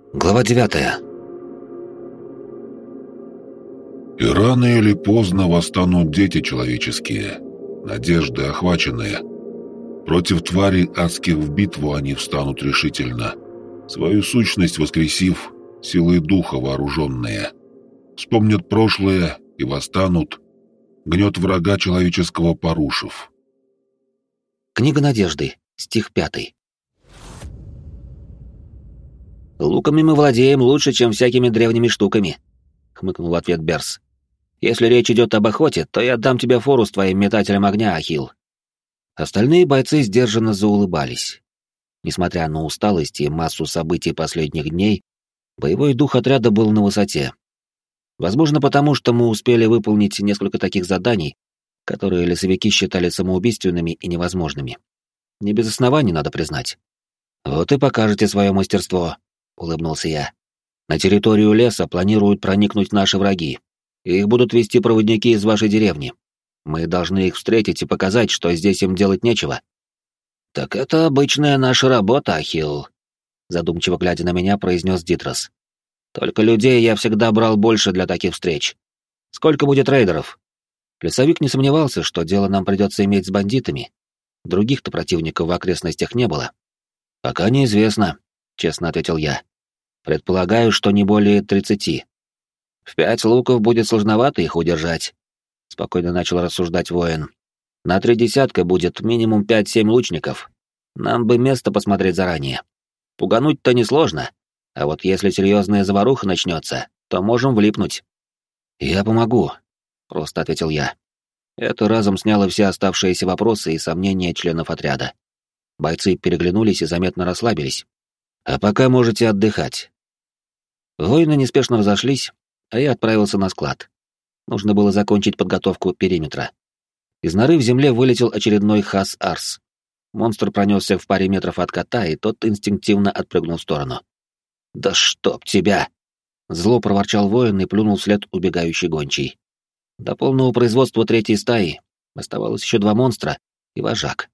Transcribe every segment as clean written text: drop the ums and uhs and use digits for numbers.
Глава 9. И рано или поздно восстанут дети человеческие, надежды охваченные. Против тварей адских в битву они встанут решительно, свою сущность воскресив, силой духа вооруженные. Вспомнят прошлое и восстанут, гнет врага человеческого порушив. Книга Надежды, стих 5. «Луками мы владеем лучше, чем всякими древними штуками», — хмыкнул в ответ Берс. «Если речь идет об охоте, то я дам тебе фору с твоим метателем огня, Ахилл». Остальные бойцы сдержанно заулыбались. Несмотря на усталость и массу событий последних дней, боевой дух отряда был на высоте. Возможно, потому что мы успели выполнить несколько таких заданий, которые лесовики считали самоубийственными и невозможными. Не без оснований, надо признать. «Вот и покажете свое мастерство», — улыбнулся я. «На территорию леса планируют проникнуть наши враги. Их будут вести проводники из вашей деревни. Мы должны их встретить и показать, что здесь им делать нечего». «Так это обычная наша работа, Ахилл», — задумчиво глядя на меня, произнес Дитрос. «Только людей я всегда брал больше для таких встреч. Сколько будет рейдеров?» Лесовик не сомневался, что дело нам придется иметь с бандитами. Других-то противников в окрестностях не было. «Пока неизвестно», — честно ответил я. «Предполагаю, что не более 30. В 5 луков будет сложновато их удержать», — спокойно начал рассуждать воин. «На 3 десятка будет минимум 5-7 лучников. Нам бы место посмотреть заранее. Пугануть-то несложно, а вот если серьезная заваруха начнется, то можем влипнуть». «Я помогу», — просто ответил я. Это разом сняло все оставшиеся вопросы и сомнения членов отряда. Бойцы переглянулись и заметно расслабились. «А пока можете отдыхать». Воины неспешно разошлись, а я отправился на склад. Нужно было закончить подготовку периметра. Из норы в земле вылетел очередной Хас-Арс. Монстр пронесся в паре метров от кота, и тот инстинктивно отпрыгнул в сторону. «Да чтоб тебя!» Зло проворчал воин и плюнул вслед убегающей гончей. До полного производства 3-й стаи оставалось еще 2 монстра и вожак.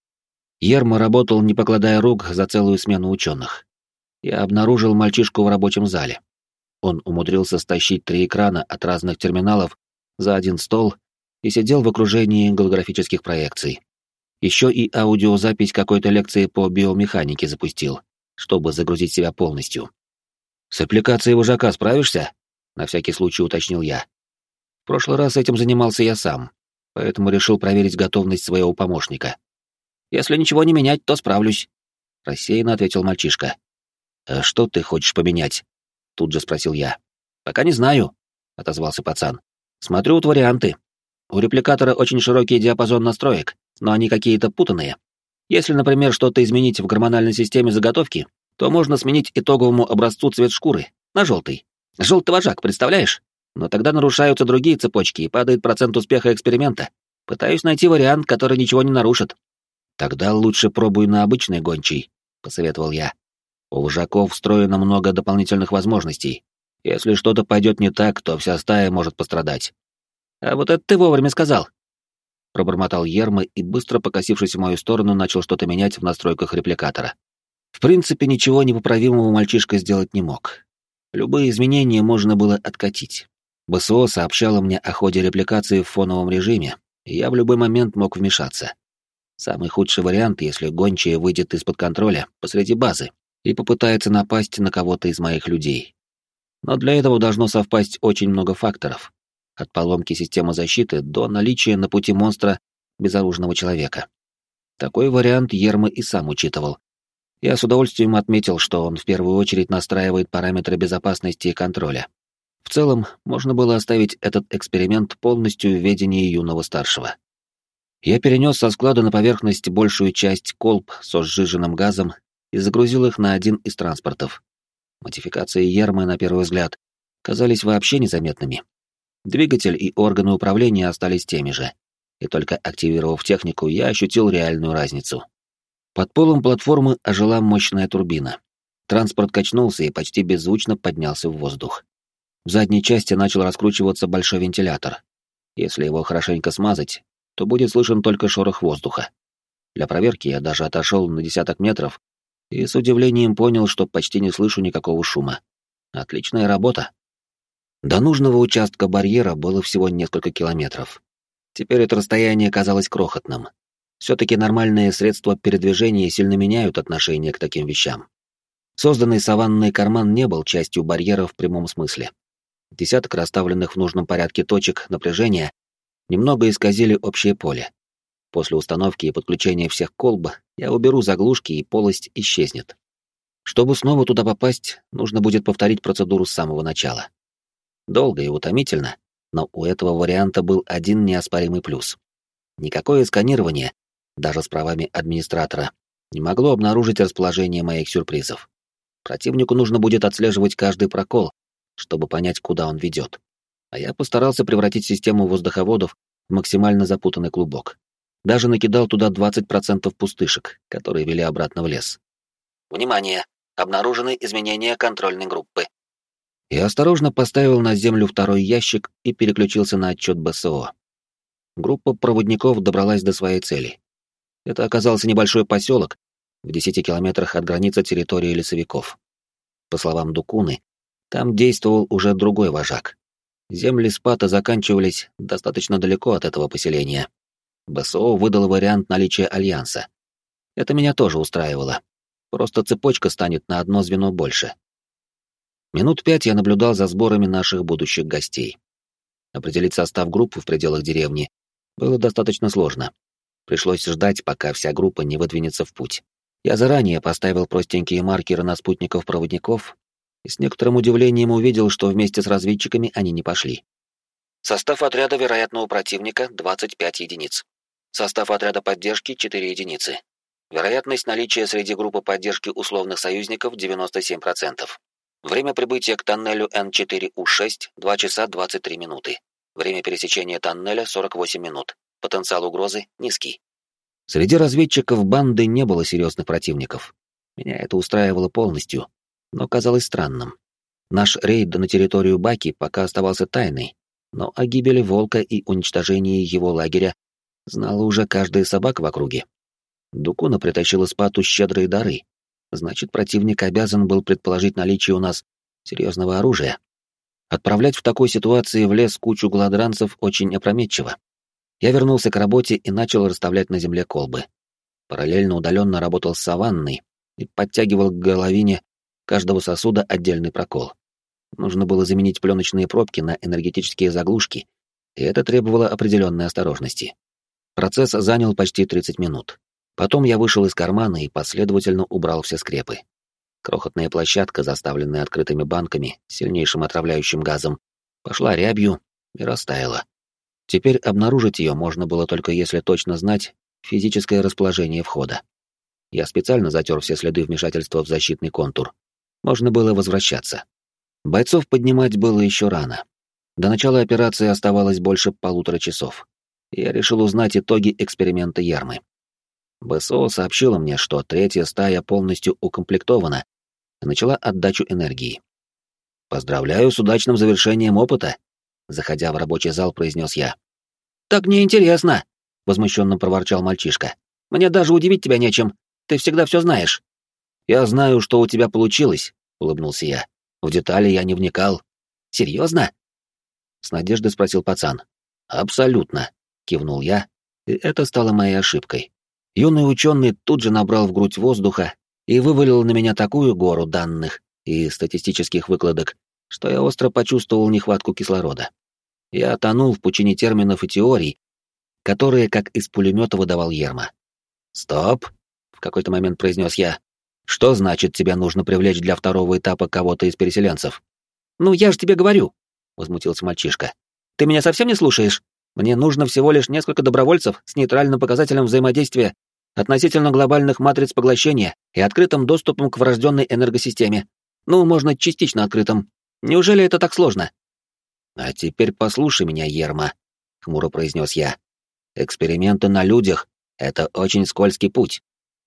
Ерма работал, не покладая рук, за целую смену ученых. Я обнаружил мальчишку в рабочем зале. Он умудрился стащить 3 экрана от разных терминалов за один стол и сидел в окружении голографических проекций. Еще и аудиозапись какой-то лекции по биомеханике запустил, чтобы загрузить себя полностью. «С аппликацией вожака справишься?» — на всякий случай уточнил я. В прошлый раз этим занимался я сам, поэтому решил проверить готовность своего помощника. «Если ничего не менять, то справлюсь», — рассеянно ответил мальчишка. «А что ты хочешь поменять?» — тут же спросил я. «Пока не знаю», — отозвался пацан. «Смотрю вот варианты. У репликатора очень широкий диапазон настроек, но они какие-то путанные. Если, например, что-то изменить в гормональной системе заготовки, то можно сменить итоговому образцу цвет шкуры на желтый. Желтый вожак, представляешь? Но тогда нарушаются другие цепочки и падает процент успеха эксперимента. Пытаюсь найти вариант, который ничего не нарушит». «Тогда лучше пробуй на обычной гончей», — посоветовал я. «У вожаков встроено много дополнительных возможностей. Если что-то пойдет не так, то вся стая может пострадать». «А вот это ты вовремя сказал», — пробормотал Ерма и, быстро покосившись в мою сторону, начал что-то менять в настройках репликатора. В принципе, ничего непоправимого мальчишка сделать не мог. Любые изменения можно было откатить. БСО сообщало мне о ходе репликации в фоновом режиме, и я в любой момент мог вмешаться. Самый худший вариант, если гончая выйдет из-под контроля посреди базы и попытается напасть на кого-то из моих людей. Но для этого должно совпасть очень много факторов. От поломки системы защиты до наличия на пути монстра безоружного человека. Такой вариант Ерма и сам учитывал. Я с удовольствием отметил, что он в первую очередь настраивает параметры безопасности и контроля. В целом, можно было оставить этот эксперимент полностью в ведении юного старшего. Я перенес со склада на поверхность большую часть колб со сжиженным газом и загрузил их на один из транспортов. Модификации Ермы, на первый взгляд, казались вообще незаметными. Двигатель и органы управления остались теми же, и только активировав технику, я ощутил реальную разницу. Под полом платформы ожила мощная турбина. Транспорт качнулся и почти беззвучно поднялся в воздух. В задней части начал раскручиваться большой вентилятор. Если его хорошенько смазать, то будет слышен только шорох воздуха. Для проверки я даже отошел на десяток метров и с удивлением понял, что почти не слышу никакого шума. Отличная работа. До нужного участка барьера было всего несколько километров. Теперь это расстояние казалось крохотным. Все-таки нормальные средства передвижения сильно меняют отношение к таким вещам. Созданный саванный карман не был частью барьера в прямом смысле. Десяток расставленных в нужном порядке точек напряжения немного исказили общее поле. После установки и подключения всех колб я уберу заглушки, и полость исчезнет. Чтобы снова туда попасть, нужно будет повторить процедуру с самого начала. Долго и утомительно, но у этого варианта был один неоспоримый плюс. Никакое сканирование, даже с правами администратора, не могло обнаружить расположение моих сюрпризов. Противнику нужно будет отслеживать каждый прокол, чтобы понять, куда он ведет. А я постарался превратить систему воздуховодов в максимально запутанный клубок. Даже накидал туда 20% пустышек, которые вели обратно в лес. Внимание! Обнаружены изменения контрольной группы. Я осторожно поставил на землю второй ящик и переключился на отчет БСО. Группа проводников добралась до своей цели. Это оказался небольшой поселок в 10 километрах от границы территории лесовиков. По словам Дукуны, там действовал уже другой вожак. Земли Спата заканчивались достаточно далеко от этого поселения. БСО выдал вариант наличия альянса. Это меня тоже устраивало. Просто цепочка станет на одно звено больше. Минут 5 я наблюдал за сборами наших будущих гостей. Определить состав группы в пределах деревни было достаточно сложно. Пришлось ждать, пока вся группа не выдвинется в путь. Я заранее поставил простенькие маркеры на спутников проводников и с некоторым удивлением увидел, что вместе с разведчиками они не пошли. Состав отряда вероятного противника — 25 единиц. Состав отряда поддержки — 4 единицы. Вероятность наличия среди группы поддержки условных союзников — 97%. Время прибытия к тоннелю Н4У6 — 2 часа 23 минуты. Время пересечения тоннеля — 48 минут. Потенциал угрозы низкий. Среди разведчиков банды не было серьезных противников. Меня это устраивало полностью, но казалось странным. Наш рейд на территорию Баки пока оставался тайной, но о гибели Волка и уничтожении его лагеря знала уже каждая собака в округе. Дукуна притащила Спату щедрые дары. Значит, противник обязан был предположить наличие у нас серьезного оружия. Отправлять в такой ситуации в лес кучу голодранцев очень опрометчиво. Я вернулся к работе и начал расставлять на земле колбы. Параллельно удаленно работал с саванной и подтягивал к горловине каждого сосуда отдельный прокол. Нужно было заменить пленочные пробки на энергетические заглушки, и это требовало определенной осторожности. Процесс занял почти 30 минут. Потом я вышел из кармана и последовательно убрал все скрепы. Крохотная площадка, заставленная открытыми банками с сильнейшим отравляющим газом, пошла рябью и растаяла. Теперь обнаружить ее можно было только если точно знать физическое расположение входа. Я специально затер все следы вмешательства в защитный контур. Можно было возвращаться. Бойцов поднимать было еще рано. До начала операции оставалось больше 1,5 часов. Я решил узнать итоги эксперимента Ярмы. БСО сообщила мне, что 3-я стая полностью укомплектована и начала отдачу энергии. «Поздравляю с удачным завершением опыта», — заходя в рабочий зал, произнес я. «Так неинтересно», — возмущенно проворчал мальчишка. «Мне даже удивить тебя нечем. Ты всегда все знаешь». «Я знаю, что у тебя получилось», — улыбнулся я. «В детали я не вникал». «Серьезно?» — с надеждой спросил пацан. «Абсолютно», — кивнул я, и это стало моей ошибкой. Юный ученый тут же набрал в грудь воздуха и вывалил на меня такую гору данных и статистических выкладок, что я остро почувствовал нехватку кислорода. Я тонул в пучине терминов и теорий, которые, как из пулемета, выдавал Ерма. «Стоп!» — в какой-то момент произнес я. «Что значит, тебе нужно привлечь для второго этапа кого-то из переселенцев?» «Ну, я же тебе говорю!» — возмутился мальчишка. «Ты меня совсем не слушаешь? Мне нужно всего лишь несколько добровольцев с нейтральным показателем взаимодействия относительно глобальных матриц поглощения и открытым доступом к врожденной энергосистеме. Ну, можно частично открытым. Неужели это так сложно?» «А теперь послушай меня, Ерма», — хмуро произнес я. «Эксперименты на людях — это очень скользкий путь.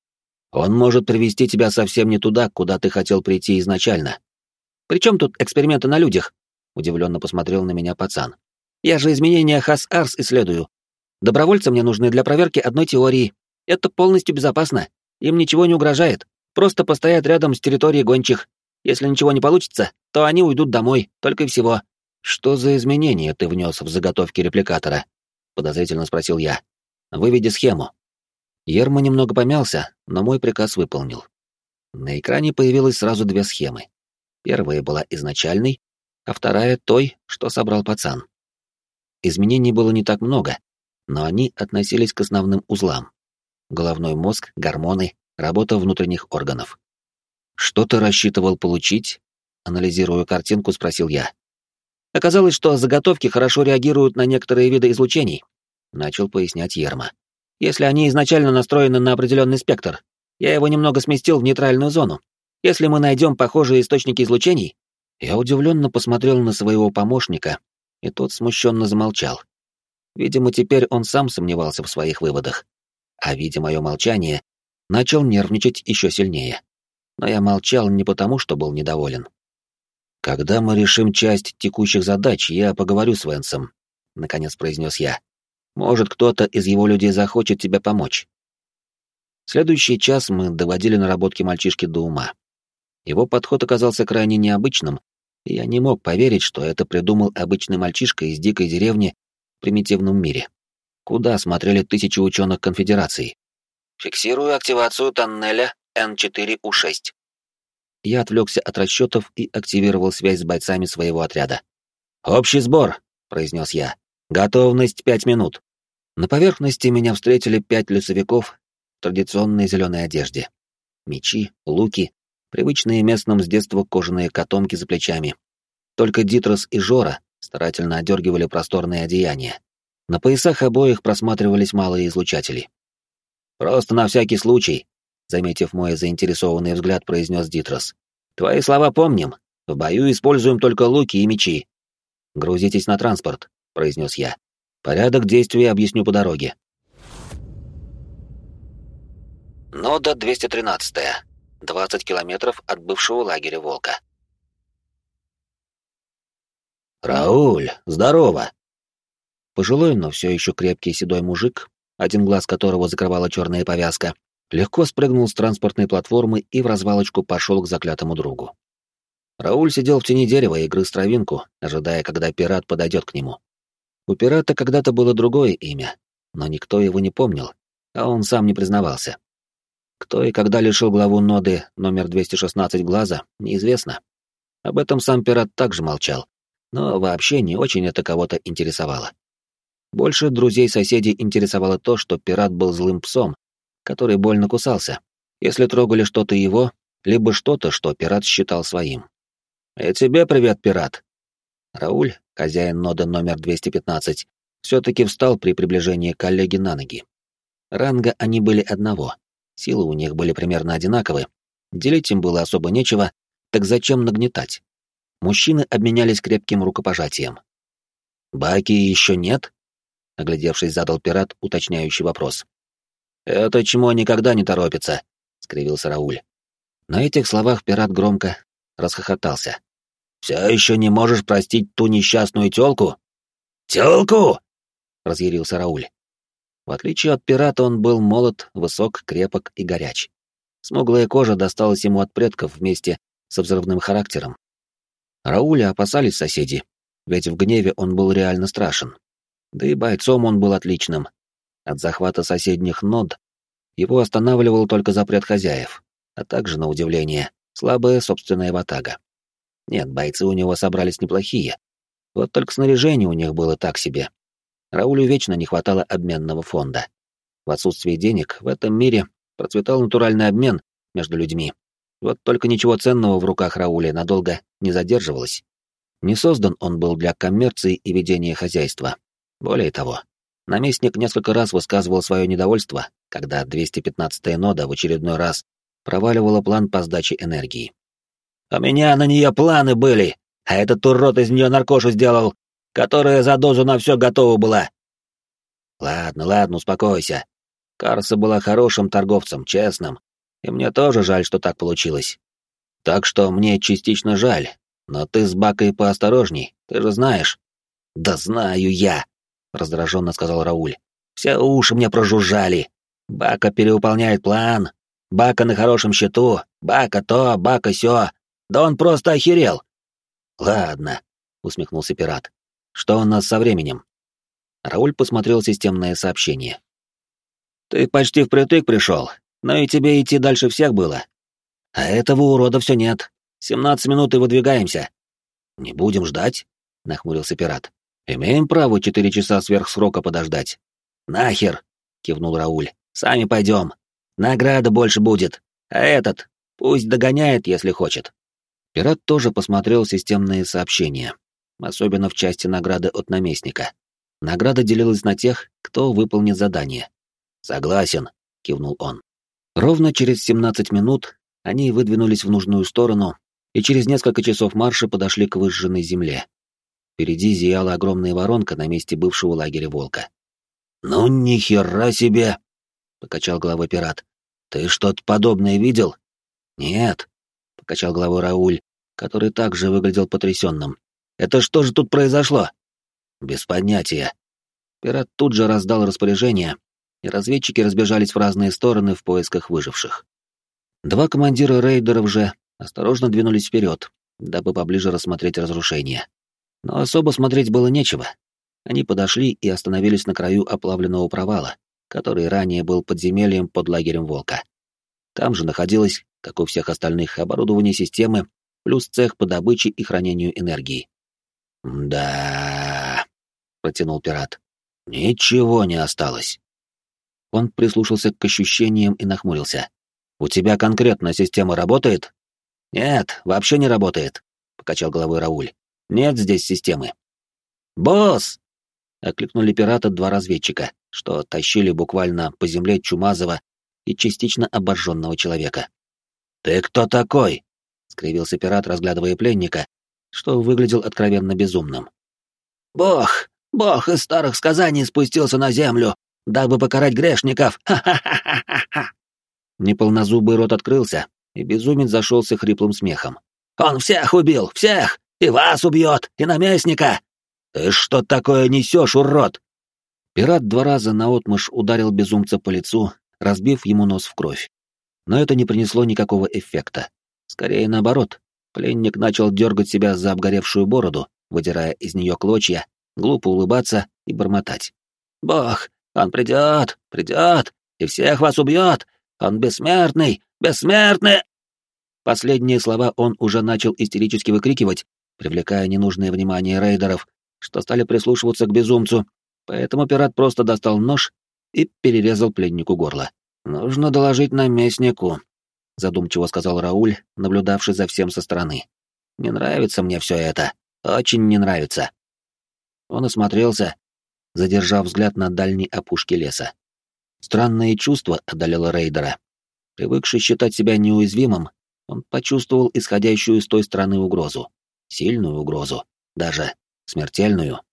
Он может привести тебя совсем не туда, куда ты хотел прийти изначально». «При чем тут эксперименты на людях?» — удивленно посмотрел на меня пацан. «Я же изменения Хас-Арс исследую. Добровольцы мне нужны для проверки одной теории. Это полностью безопасно. Им ничего не угрожает. Просто постоят рядом с территорией гончих. Если ничего не получится, то они уйдут домой, только и всего. Что за изменения ты внес в заготовки репликатора? Подозрительно спросил я. Выведи схему. Ерма немного помялся, но мой приказ выполнил. На экране появилось сразу две схемы. Первая была изначальной, а вторая — той, что собрал пацан. Изменений было не так много, но они относились к основным узлам. Головной мозг, гормоны, работа внутренних органов. «Что ты рассчитывал получить?» Анализируя картинку, спросил я. «Оказалось, что заготовки хорошо реагируют на некоторые виды излучений», — начал пояснять Ерма. «Если они изначально настроены на определенный спектр, я его немного сместил в нейтральную зону. Если мы найдем похожие источники излучений...» Я удивленно посмотрел на своего помощника, и тот смущенно замолчал. Видимо, теперь он сам сомневался в своих выводах. А видя мое молчание, начал нервничать еще сильнее. Но я молчал не потому, что был недоволен. «Когда мы решим часть текущих задач, я поговорю с Венсом», — наконец произнес я. «Может, кто-то из его людей захочет тебе помочь». Следующий час мы доводили наработки мальчишки до ума. Его подход оказался крайне необычным, и я не мог поверить, что это придумал обычный мальчишка из дикой деревни в примитивном мире. Куда смотрели тысячи ученых Конфедерации? «Фиксирую активацию тоннеля N4U6». Я отвлекся от расчетов и активировал связь с бойцами своего отряда. «Общий сбор», — произнес я. «Готовность 5 минут». На поверхности меня встретили 5 лесовиков в традиционной зеленой одежде. Мечи, луки, привычные местным с детства кожаные котомки за плечами. Только Дитрос и Жора старательно одергивали просторные одеяния. На поясах обоих просматривались малые излучатели. «Просто на всякий случай», — заметив мой заинтересованный взгляд, произнес Дитрос. «Твои слова помним. В бою используем только луки и мечи». «Грузитесь на транспорт», — произнес я. «Порядок действий объясню по дороге». Нода 213. 20 километров от бывшего лагеря «Волка». «Рауль, здорово!» Пожилой, но все еще крепкий седой мужик, один глаз которого закрывала черная повязка, легко спрыгнул с транспортной платформы и в развалочку пошел к заклятому другу. Рауль сидел в тени дерева и грыз травинку, ожидая, когда пират подойдет к нему. У пирата когда-то было другое имя, но никто его не помнил, а он сам не признавался. Кто и когда лишил главу ноды номер 216 глаза, неизвестно. Об этом сам пират также молчал, но вообще не очень это кого-то интересовало. Больше друзей-соседей интересовало то, что пират был злым псом, который больно кусался, если трогали что-то его, либо что-то, что пират считал своим. «И тебе привет, пират!» Рауль, хозяин ноды номер 215, все-таки встал при приближении коллеги на ноги. Ранга они были одного. Силы у них были примерно одинаковы, делить им было особо нечего, так зачем нагнетать? Мужчины обменялись крепким рукопожатием. «Баки еще нет?» — оглядевшись, задал пират уточняющий вопрос. «Это чмо никогда не торопится», — скривился Рауль. На этих словах пират громко расхохотался. «Все еще не можешь простить ту несчастную тёлку?» «Тёлку!» — разъярился Рауль. В отличие от пирата, он был молод, высок, крепок и горяч. Смуглая кожа досталась ему от предков вместе со взрывным характером. Рауля опасались соседи, ведь в гневе он был реально страшен. Да и бойцом он был отличным. От захвата соседних нод его останавливал только запрет хозяев, а также, на удивление, слабая собственная ватага. Нет, бойцы у него собрались неплохие, вот только снаряжение у них было так себе. Раулю вечно не хватало обменного фонда. В отсутствие денег в этом мире процветал натуральный обмен между людьми. Вот только ничего ценного в руках Рауля надолго не задерживалось. Не создан он был для коммерции и ведения хозяйства. Более того, наместник несколько раз высказывал свое недовольство, когда 215-я нода в очередной раз проваливала план по сдаче энергии. «У меня на нее планы были, а этот урод из нее наркошу сделал, которая за дозу на все готова была». Ладно, успокойся. Карса была хорошим торговцем, честным, и мне тоже жаль, что так получилось. Так что мне частично жаль, но ты с Бакой поосторожней, ты же знаешь». «Да знаю я», — раздраженно сказал Рауль. «Все уши мне прожужжали. Бака перевыполняет план. Бака на хорошем счету, Бака то, Бака сё. Да он просто охерел. Ладно, усмехнулся пират. Что у нас со временем? Рауль посмотрел системное сообщение. Ты почти впритык пришел, но и тебе идти дальше всех было. А этого урода все нет. 17 минут и выдвигаемся. Не будем ждать, нахмурился пират. Имеем право 4 часа сверх срока подождать. Нахер, кивнул Рауль. Сами пойдем. Награда больше будет. А этот пусть догоняет, если хочет. Пират тоже посмотрел системные сообщения, особенно в части награды от наместника. Награда делилась на тех, кто выполнит задание. «Согласен», — кивнул он. Ровно через 17 минут они выдвинулись в нужную сторону и через несколько часов марша подошли к выжженной земле. Впереди зияла огромная воронка на месте бывшего лагеря волка. «Ну, ни хера себе!» — покачал головой пират. «Ты что-то подобное видел?» «Нет», — покачал головой Рауль, который также выглядел потрясенным. «Это что же тут произошло?» «Без понятия». Пират тут же раздал распоряжение, и разведчики разбежались в разные стороны в поисках выживших. Два командира рейдеров же осторожно двинулись вперед, дабы поближе рассмотреть разрушения. Но особо смотреть было нечего. Они подошли и остановились на краю оплавленного провала, который ранее был подземельем под лагерем волка. Там же находилось, как у всех остальных, оборудование системы, плюс цех по добыче и хранению энергии. «Да...» — протянул пират. «Ничего не осталось». Он прислушался к ощущениям и нахмурился. «У тебя конкретно система работает?» «Нет, вообще не работает», — покачал головой Рауль. «Нет здесь системы». «Босс!» — окликнули пирата два разведчика, что тащили буквально по земле чумазого и частично обожженного человека. «Ты кто такой?» — скривился пират, разглядывая пленника, что выглядел откровенно безумным. «Бог! Бог из старых сказаний спустился на землю, дабы покарать грешников! Ха-ха-ха-ха-ха!» Неполнозубый рот открылся, и безумец зашелся хриплым смехом. «Он всех убил! Всех! И вас убьет! И наместника! Ты что такое несешь, урод?» Пират 2 раза наотмашь ударил безумца по лицу, разбив ему нос в кровь. Но это не принесло никакого эффекта. Скорее наоборот, пленник начал дергать себя за обгоревшую бороду, выдирая из нее клочья, глупо улыбаться и бормотать. «Бог, он придет, придет, и всех вас убьет! Он бессмертный, бессмертный!» Последние слова он уже начал истерически выкрикивать, привлекая ненужное внимание рейдеров, что стали прислушиваться к безумцу, поэтому пират просто достал нож и перерезал пленнику горло. «Нужно доложить наместнику», — задумчиво сказал Рауль, наблюдавший за всем со стороны. «Не нравится мне все это. Очень не нравится». Он осмотрелся, задержав взгляд на дальней опушке леса. Странное чувство одолело рейдера. Привыкший считать себя неуязвимым, он почувствовал исходящую с той стороны угрозу. Сильную угрозу. Даже смертельную.